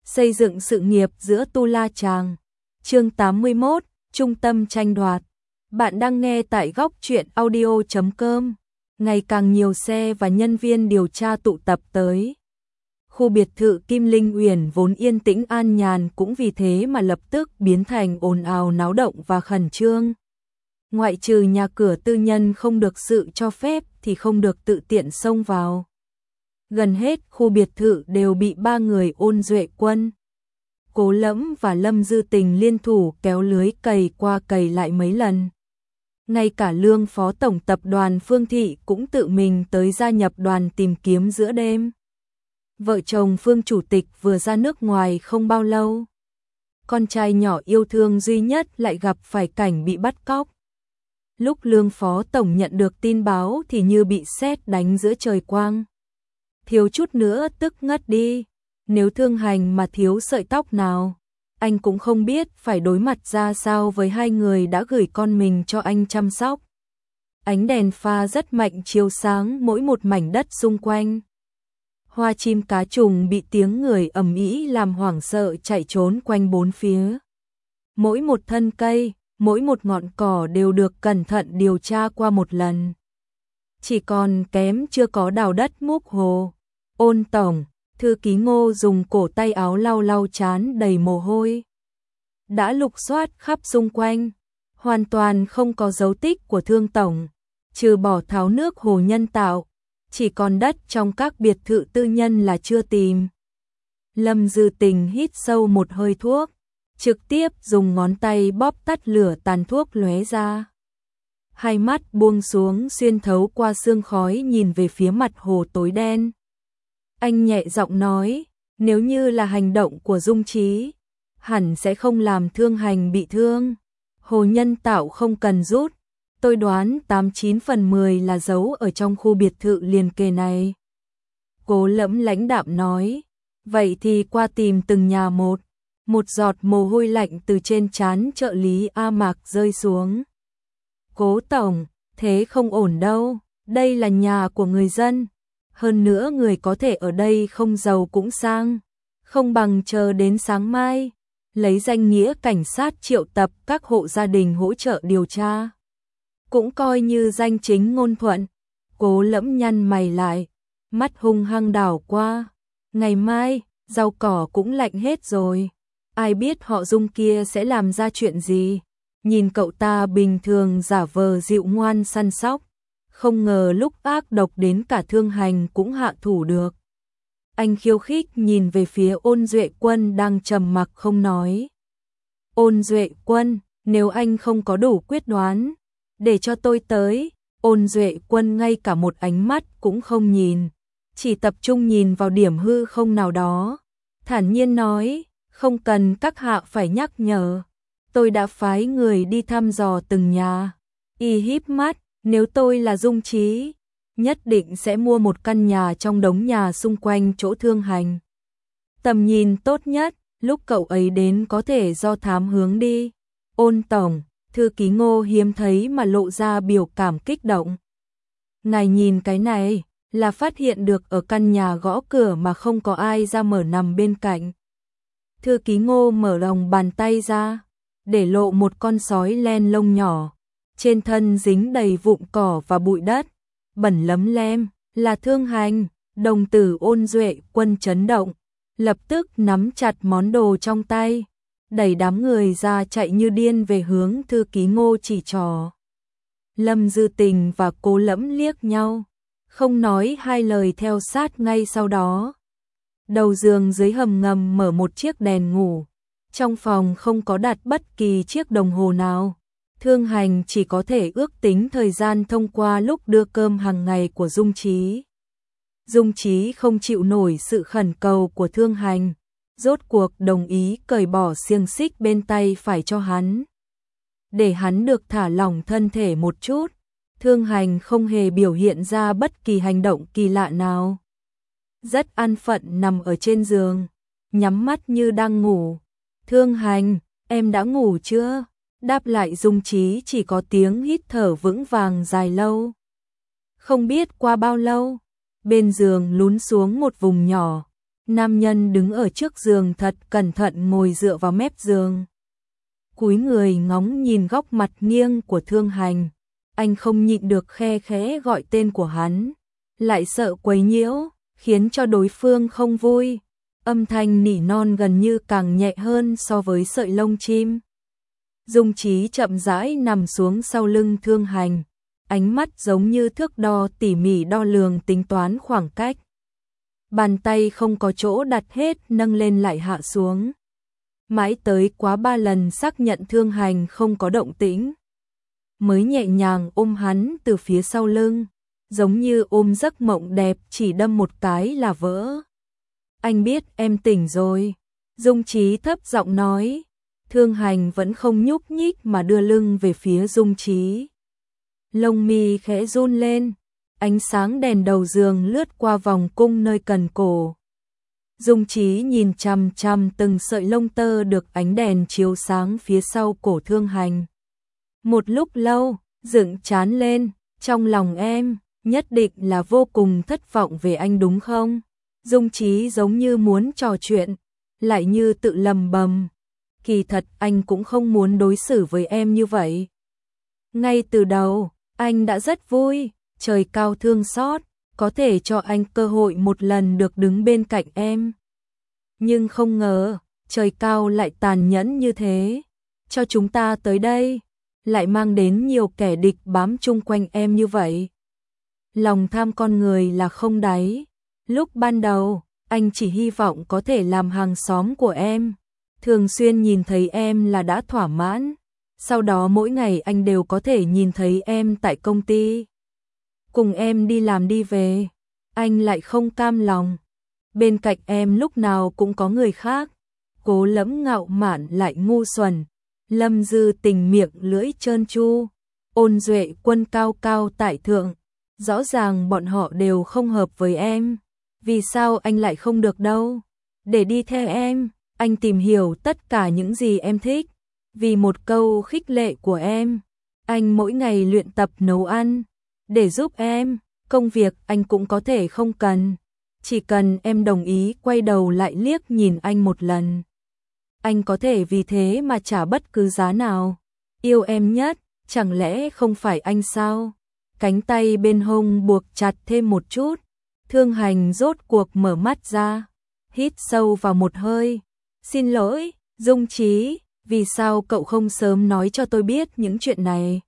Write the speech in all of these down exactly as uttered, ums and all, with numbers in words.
Xây dựng sự nghiệp giữa Tu La Chàng. Chương tám mươi mốt, Trung tâm tranh đoạt. Bạn đang nghe tại góc truyện audio chấm com. Ngày càng nhiều xe và nhân viên điều tra tụ tập tới. Khu biệt thự Kim Linh Uyển vốn yên tĩnh an nhàn cũng vì thế mà lập tức biến thành ồn ào náo động và khẩn trương. Ngoại trừ nhà cửa tư nhân không được sự cho phép thì không được tự tiện xông vào. Gần hết khu biệt thự đều bị ba người Ôn Duệ Quân, Cố Lẫm và Lâm Dư Tình liên thủ kéo lưới cày qua cày lại mấy lần. Ngay cả Lương Phó Tổng Tập đoàn Phương Thị cũng tự mình tới gia nhập đoàn tìm kiếm giữa đêm. Vợ chồng Phương Chủ tịch vừa ra nước ngoài không bao lâu. Con trai nhỏ yêu thương duy nhất lại gặp phải cảnh bị bắt cóc. Lúc Lương Phó Tổng nhận được tin báo thì như bị sét đánh giữa trời quang. Thiếu chút nữa tức ngất đi. Nếu Thương Hành mà thiếu sợi tóc nào, anh cũng không biết phải đối mặt ra sao với hai người đã gửi con mình cho anh chăm sóc. Ánh đèn pha rất mạnh chiếu sáng mỗi một mảnh đất xung quanh. Hoa chim cá trùng bị tiếng người ầm ĩ làm hoảng sợ chạy trốn quanh bốn phía. Mỗi một thân cây, mỗi một ngọn cỏ đều được cẩn thận điều tra qua một lần. Chỉ còn kém chưa có đào đất múc hồ. Ôn Tổng, thư ký Ngô dùng cổ tay áo lau lau trán đầy mồ hôi. Đã lục soát khắp xung quanh, hoàn toàn không có dấu tích của Thương Tổng, trừ bỏ tháo nước hồ nhân tạo, chỉ còn đất trong các biệt thự tư nhân là chưa tìm. Lâm Dư Tình hít sâu một hơi thuốc, trực tiếp dùng ngón tay bóp tắt lửa tàn thuốc lóe ra. Hai mắt buông xuống xuyên thấu qua sương khói nhìn về phía mặt hồ tối đen. Anh nhẹ giọng nói, nếu như là hành động của Dung Trí, hẳn sẽ không làm Thương Hành bị thương. Hồ nhân tạo không cần rút, tôi đoán tám chín phần mười là giấu ở trong khu biệt thự liền kề này. Cố Lẫm lãnh đạm nói, vậy thì qua tìm từng nhà một. Một giọt mồ hôi lạnh từ trên trán trợ lý A Mạc rơi xuống. Cố Tổng, thế không ổn đâu, đây là nhà của người dân. Hơn nữa người có thể ở đây không giàu cũng sang, không bằng chờ đến sáng mai, lấy danh nghĩa cảnh sát triệu tập các hộ gia đình hỗ trợ điều tra. Cũng coi như danh chính ngôn thuận. Cố Lẫm nhăn mày lại, mắt hung hăng đảo qua. Ngày mai, rau cỏ cũng lạnh hết rồi. Ai biết họ Dung kia sẽ làm ra chuyện gì. Nhìn cậu ta bình thường giả vờ dịu ngoan săn sóc. Không ngờ lúc ác độc đến cả Thương Hành cũng hạ thủ được. Anh khiêu khích nhìn về phía Ôn Duệ Quân đang trầm mặc không nói. Ôn Duệ Quân, nếu anh không có đủ quyết đoán, để cho tôi tới. Ôn Duệ Quân ngay cả một ánh mắt cũng không nhìn, chỉ tập trung nhìn vào điểm hư không nào đó. Thản nhiên nói, không cần các hạ phải nhắc nhở. Tôi đã phái người đi thăm dò từng nhà. Y híp mắt, nếu tôi là Dung Trí, nhất định sẽ mua một căn nhà trong đống nhà xung quanh chỗ Thương Hành. Tầm nhìn tốt nhất, lúc cậu ấy đến có thể do thám hướng đi. Ôn Tổng, thư ký Ngô hiếm thấy mà lộ ra biểu cảm kích động. Ngài nhìn cái này, là phát hiện được ở căn nhà gõ cửa mà không có ai ra mở nằm bên cạnh. Thư ký Ngô mở lòng bàn tay ra, để lộ một con sói len lông nhỏ. Trên thân dính đầy vụn cỏ và bụi đất, bẩn lấm lem, là Thương Hành. Đồng tử Ôn Duệ Quân chấn động, lập tức nắm chặt món đồ trong tay, đẩy đám người ra chạy như điên về hướng thư ký Ngô chỉ trỏ. Lâm Dư Tình và Cố Lẫm liếc nhau, không nói hai lời theo sát ngay sau đó. Đầu giường dưới hầm ngầm mở một chiếc đèn ngủ, trong phòng không có đặt bất kỳ chiếc đồng hồ nào. Thương Hành chỉ có thể ước tính thời gian thông qua lúc đưa cơm hàng ngày của Dung Trí. Dung Trí không chịu nổi sự khẩn cầu của Thương Hành, rốt cuộc đồng ý cởi bỏ xiềng xích bên tay phải cho hắn. Để hắn được thả lỏng thân thể một chút, Thương Hành không hề biểu hiện ra bất kỳ hành động kỳ lạ nào. Rất an phận nằm ở trên giường, nhắm mắt như đang ngủ. Thương Hành, em đã ngủ chưa? Đáp lại Dung Trí chỉ có tiếng hít thở vững vàng dài lâu. Không biết qua bao lâu, bên giường lún xuống một vùng nhỏ, Nam nhân đứng ở trước giường thật cẩn thận ngồi dựa vào mép giường. Cúi người ngóng nhìn góc mặt nghiêng của Thương Hành. Anh không nhịn được khe khẽ gọi tên của hắn. Lại sợ quấy nhiễu, khiến cho đối phương không vui. Âm thanh nỉ non gần như càng nhẹ hơn so với sợi lông chim. Dung Chí chậm rãi nằm xuống sau lưng Thương Hành. Ánh mắt giống như thước đo tỉ mỉ đo lường tính toán khoảng cách. Bàn tay không có chỗ đặt hết nâng lên lại hạ xuống. Mãi tới quá ba lần xác nhận Thương Hành không có động tĩnh. Mới nhẹ nhàng ôm hắn từ phía sau lưng. Giống như ôm giấc mộng đẹp chỉ đâm một cái là vỡ. Anh biết em tỉnh rồi. Dung Chí thấp giọng nói. Thương Hành vẫn không nhúc nhích mà đưa lưng về phía Dung Chí. Lông mi khẽ run lên. Ánh sáng đèn đầu giường lướt qua vòng cung nơi cần cổ. Dung Chí nhìn chằm chằm từng sợi lông tơ được ánh đèn chiếu sáng phía sau cổ Thương Hành. Một lúc lâu, dựng trán lên, trong lòng em, nhất định là vô cùng thất vọng về anh đúng không? Dung Chí giống như muốn trò chuyện, lại như tự lầm bầm. Kỳ thật anh cũng không muốn đối xử với em như vậy. Ngay từ đầu, anh đã rất vui, trời cao thương xót, có thể cho anh cơ hội một lần được đứng bên cạnh em. Nhưng không ngờ, trời cao lại tàn nhẫn như thế. Cho chúng ta tới đây, lại mang đến nhiều kẻ địch bám chung quanh em như vậy. Lòng tham con người là không đáy. Lúc ban đầu, anh chỉ hy vọng có thể làm hàng xóm của em. Thường xuyên nhìn thấy em là đã thỏa mãn. Sau đó mỗi ngày anh đều có thể nhìn thấy em tại công ty. Cùng em đi làm đi về. Anh lại không cam lòng. Bên cạnh em lúc nào cũng có người khác. Cố Lẫm ngạo mạn lại ngu xuẩn. Lâm Dư Tình miệng lưỡi trơn tru. Ôn Duệ Quân cao cao tại thượng. Rõ ràng bọn họ đều không hợp với em. Vì sao anh lại không được đâu? Để đi theo em, anh tìm hiểu tất cả những gì em thích. Vì một câu khích lệ của em, anh mỗi ngày luyện tập nấu ăn. Để giúp em, công việc anh cũng có thể không cần. Chỉ cần em đồng ý quay đầu lại liếc nhìn anh một lần. Anh có thể vì thế mà trả bất cứ giá nào. Yêu em nhất, chẳng lẽ không phải anh sao? Cánh tay bên hông buộc chặt thêm một chút. Thương Hành rốt cuộc mở mắt ra. Hít sâu vào một hơi. Xin lỗi, Dung Chí, vì sao cậu không sớm nói cho tôi biết những chuyện này?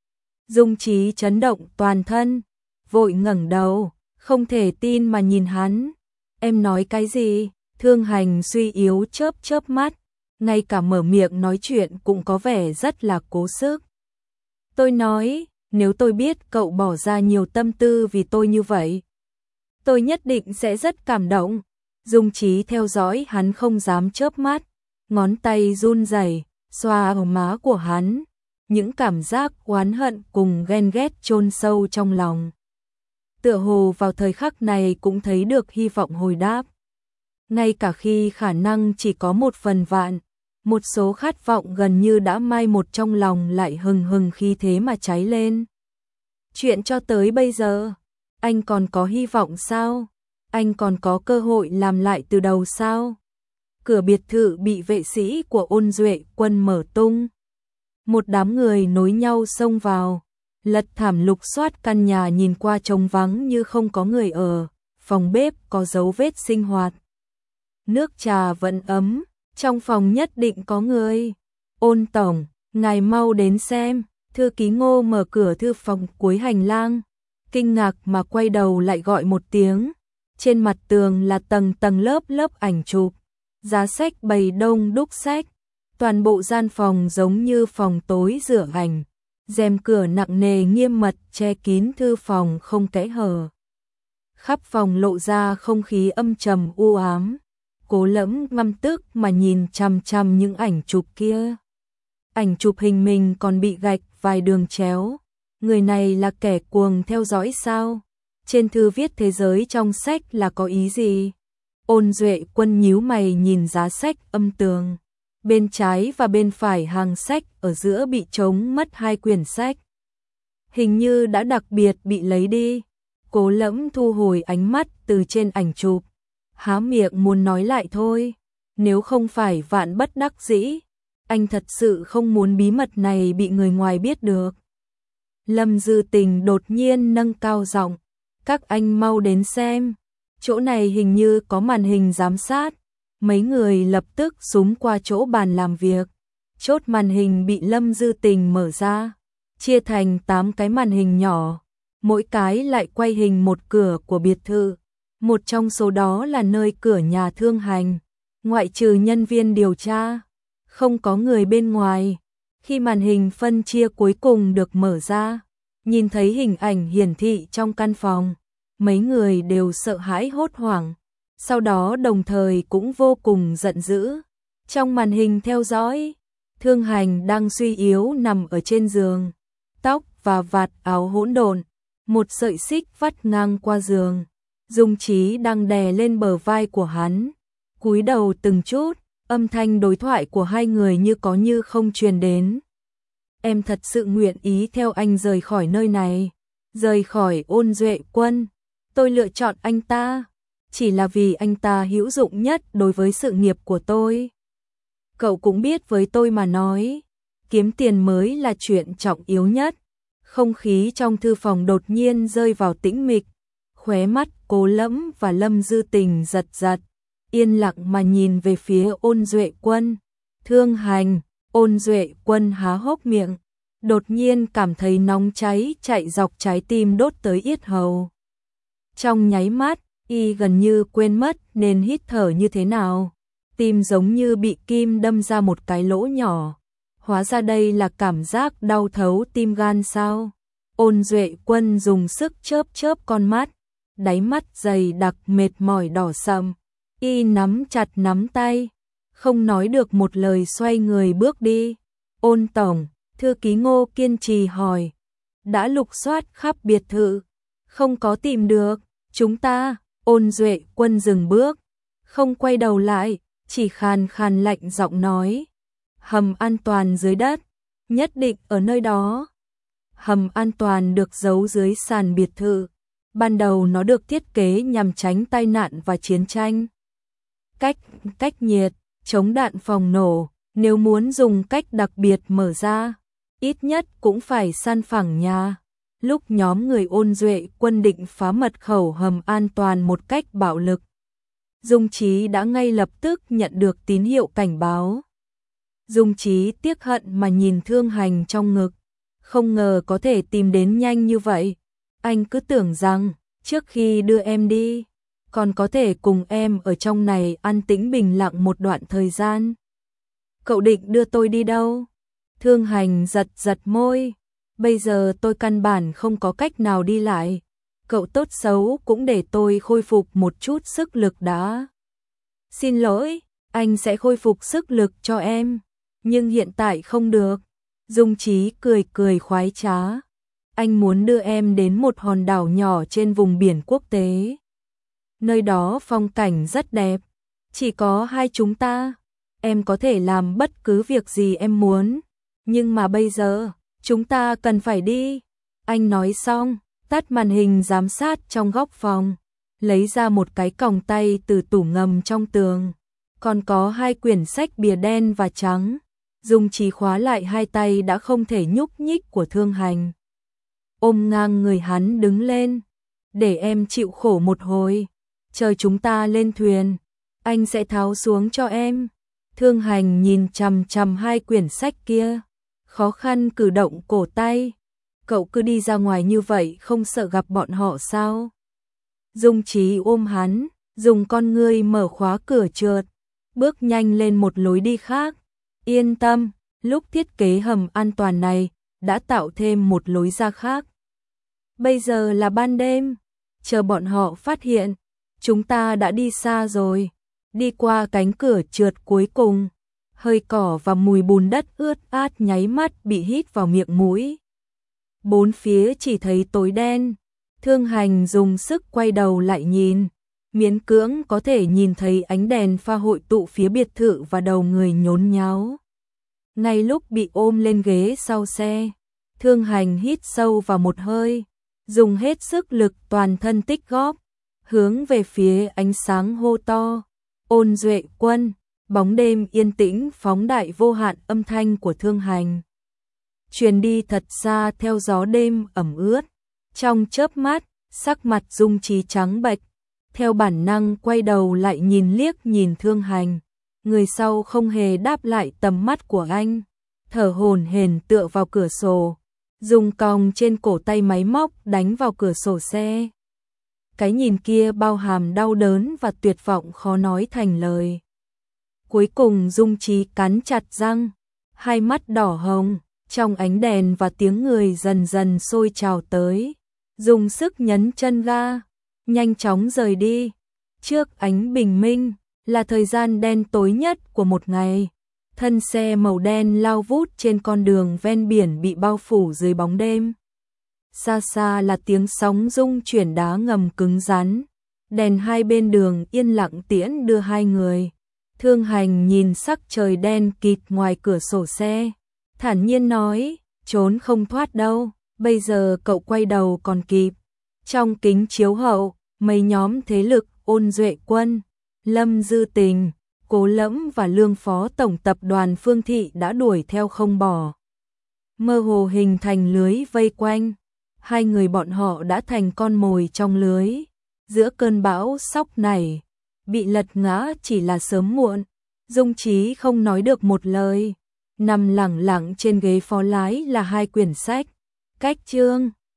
Dung Chí chấn động toàn thân. Vội ngẩng đầu, không thể tin mà nhìn hắn. Em nói cái gì? Thương Hành suy yếu chớp chớp mắt. Ngay cả mở miệng nói chuyện cũng có vẻ rất là cố sức. Tôi nói, nếu tôi biết cậu bỏ ra nhiều tâm tư vì tôi như vậy, tôi nhất định sẽ rất cảm động. Dung Chí theo dõi hắn không dám chớp mắt, ngón tay run rẩy xoa vào má của hắn, những cảm giác oán hận cùng ghen ghét chôn sâu trong lòng. Tựa hồ vào thời khắc này cũng thấy được hy vọng hồi đáp. Ngay cả khi khả năng chỉ có một phần vạn, một số khát vọng gần như đã mai một trong lòng lại hừng hừng khí thế mà cháy lên. Chuyện cho tới bây giờ, anh còn có hy vọng sao? Anh còn có cơ hội làm lại từ đầu sao? Cửa biệt thự bị vệ sĩ của Ôn Duệ Quân mở tung. Một đám người nối nhau xông vào, lật thảm lục soát căn nhà nhìn qua trống vắng như không có người ở, phòng bếp có dấu vết sinh hoạt. Nước trà vẫn ấm, trong phòng nhất định có người. Ôn tổng, ngài mau đến xem. Thư ký Ngô mở cửa thư phòng cuối hành lang, kinh ngạc mà quay đầu lại gọi một tiếng. Trên mặt tường là tầng tầng lớp lớp ảnh chụp, giá sách bày đông đúc sách, toàn bộ gian phòng giống như phòng tối rửa ảnh, rèm cửa nặng nề nghiêm mật che kín thư phòng không kẽ hở. Khắp phòng lộ ra không khí âm trầm u ám. Cố Lẫm ngăm tức mà nhìn chằm chằm những ảnh chụp kia. Ảnh chụp hình mình còn bị gạch vài đường chéo. Người này là kẻ cuồng theo dõi sao? Trên thư viết thế giới trong sách là có ý gì? Ôn Duệ Quân nhíu mày nhìn giá sách âm tường. Bên trái và bên phải hàng sách ở giữa bị trống mất hai quyển sách. Hình như đã đặc biệt bị lấy đi. Cố Lẫm thu hồi ánh mắt từ trên ảnh chụp. há miệng muốn nói lại thôi, nếu không phải vạn bất đắc dĩ, anh thật sự không muốn bí mật này bị người ngoài biết được. Lâm Dư Tình đột nhiên nâng cao giọng, các anh mau đến xem, chỗ này hình như có màn hình giám sát. Mấy người lập tức xúm qua chỗ bàn làm việc, chốt màn hình bị Lâm Dư Tình mở ra, chia thành tám cái màn hình nhỏ, mỗi cái lại quay hình một cửa của biệt thự, một trong số đó là nơi cửa nhà Thương Hành, ngoại trừ nhân viên điều tra, không có người bên ngoài. Khi màn hình phân chia cuối cùng được mở ra, nhìn thấy hình ảnh hiển thị trong căn phòng, mấy người đều sợ hãi hốt hoảng, sau đó đồng thời cũng vô cùng giận dữ. Trong màn hình theo dõi, Thương Hành đang suy yếu nằm ở trên giường, tóc và vạt áo hỗn độn, một sợi xích vắt ngang qua giường. Dung Chí đang đè lên bờ vai của hắn, cúi đầu từng chút, âm thanh đối thoại của hai người như có như không truyền đến. Em thật sự nguyện ý theo anh rời khỏi nơi này, rời khỏi Ôn Duệ Quân. Tôi lựa chọn anh ta, chỉ là vì anh ta hữu dụng nhất đối với sự nghiệp của tôi. Cậu cũng biết với tôi mà nói, kiếm tiền mới là chuyện trọng yếu nhất. Không khí trong thư phòng đột nhiên rơi vào tĩnh mịch, khóe mắt Cố Lẫm và Lâm Dư Tình giật giật, yên lặng mà nhìn về phía Ôn Duệ Quân. Thương Hành, Ôn Duệ Quân há hốc miệng, đột nhiên cảm thấy nóng cháy chạy dọc trái tim đốt tới yết hầu. Trong nháy mắt, y gần như quên mất nên hít thở như thế nào, tim giống như bị kim đâm ra một cái lỗ nhỏ. Hóa ra đây là cảm giác đau thấu tim gan sao? Ôn Duệ Quân dùng sức chớp chớp con mắt, đáy mắt dày đặc mệt mỏi đỏ sậm, y nắm chặt nắm tay, không nói được một lời xoay người bước đi. Ôn tổng, thư ký Ngô kiên trì hỏi, đã lục soát khắp biệt thự, không có tìm được, chúng ta. Ôn Duệ Quân dừng bước, không quay đầu lại, chỉ khàn khàn lạnh giọng nói, hầm an toàn dưới đất, nhất định ở nơi đó. Hầm an toàn được giấu dưới sàn biệt thự, ban đầu nó được thiết kế nhằm tránh tai nạn và chiến tranh. Cách, cách nhiệt, chống đạn phòng nổ, nếu muốn dùng cách đặc biệt mở ra, ít nhất cũng phải san phẳng nhà. Lúc nhóm người Ôn Duệ Quân định phá mật khẩu hầm an toàn một cách bạo lực, Dung Chí đã ngay lập tức nhận được tín hiệu cảnh báo. Dung Chí tiếc hận mà nhìn Thương Hành trong ngực, không ngờ có thể tìm đến nhanh như vậy. Anh cứ tưởng rằng, trước khi đưa em đi, còn có thể cùng em ở trong này an tĩnh bình lặng một đoạn thời gian. Cậu định đưa tôi đi đâu? Thương Hành giật giật môi. Bây giờ tôi căn bản không có cách nào đi lại. Cậu tốt xấu cũng để tôi khôi phục một chút sức lực đã. Xin lỗi, anh sẽ khôi phục sức lực cho em. Nhưng hiện tại không được. Dung Chí cười cười khoái trá. Anh muốn đưa em đến một hòn đảo nhỏ trên vùng biển quốc tế. Nơi đó phong cảnh rất đẹp. Chỉ có hai chúng ta. Em có thể làm bất cứ việc gì em muốn. Nhưng mà bây giờ, chúng ta cần phải đi. Anh nói xong, tắt màn hình giám sát trong góc phòng, lấy ra một cái còng tay từ tủ ngầm trong tường. Còn có hai quyển sách bìa đen và trắng. Dung Chí khóa lại hai tay đã không thể nhúc nhích của Thương Hành. Ôm ngang người hắn đứng lên. Để em chịu khổ một hồi. Chờ chúng ta lên thuyền, anh sẽ tháo xuống cho em. Thương Hành nhìn chằm chằm hai quyển sách kia, khó khăn cử động cổ tay. Cậu cứ đi ra ngoài như vậy không sợ gặp bọn họ sao? Dung Chí ôm hắn, dùng con ngươi mở khóa cửa trượt, bước nhanh lên một lối đi khác. Yên tâm, lúc thiết kế hầm an toàn này, đã tạo thêm một lối ra khác. Bây giờ là ban đêm, chờ bọn họ phát hiện, chúng ta đã đi xa rồi. Đi qua cánh cửa trượt cuối cùng, hơi cỏ và mùi bùn đất ướt át nháy mắt bị hít vào miệng mũi. Bốn phía chỉ thấy tối đen. Thương Hành dùng sức quay đầu lại nhìn, miễn cưỡng có thể nhìn thấy ánh đèn pha hội tụ phía biệt thự và đầu người nhốn nháo. Ngay lúc bị ôm lên ghế sau xe, Thương Hành hít sâu vào một hơi, dùng hết sức lực toàn thân tích góp, hướng về phía ánh sáng hô to, Ôn Duệ Quân. Bóng đêm yên tĩnh phóng đại vô hạn âm thanh của Thương Hành. Truyền đi thật xa theo gió đêm ẩm ướt. Trong chớp mắt, sắc mặt Dung Trí trắng bệch, theo bản năng quay đầu lại nhìn liếc nhìn Thương Hành. Người sau không hề đáp lại tầm mắt của anh, thở hổn hển tựa vào cửa sổ, dùng còng trên cổ tay máy móc đánh vào cửa sổ xe. Cái nhìn kia bao hàm đau đớn và tuyệt vọng khó nói thành lời. Cuối cùng Dung Trí cắn chặt răng, hai mắt đỏ hồng, trong ánh đèn và tiếng người dần dần sôi trào tới, dùng sức nhấn chân ga, nhanh chóng rời đi. Trước ánh bình minh, là thời gian đen tối nhất của một ngày. Thân xe màu đen lao vút trên con đường ven biển bị bao phủ dưới bóng đêm. Xa xa là tiếng sóng rung chuyển đá ngầm cứng rắn. Đèn hai bên đường yên lặng tiễn đưa hai người. Thương Hành nhìn sắc trời đen kịt ngoài cửa sổ xe, thản nhiên nói, trốn không thoát đâu, bây giờ cậu quay đầu còn kịp. Trong kính chiếu hậu, mấy nhóm thế lực Ôn Duệ Quân, Lâm Dư Tình, Cố Lẫm và Lương Phó Tổng tập đoàn Phương Thị đã đuổi theo không bỏ. Mơ hồ hình thành lưới vây quanh, hai người bọn họ đã thành con mồi trong lưới. Giữa cơn bão sóc này, bị lật ngã chỉ là sớm muộn. Dung Trí không nói được một lời, nằm lẳng lặng trên ghế phó lái là hai quyển sách, cách chương.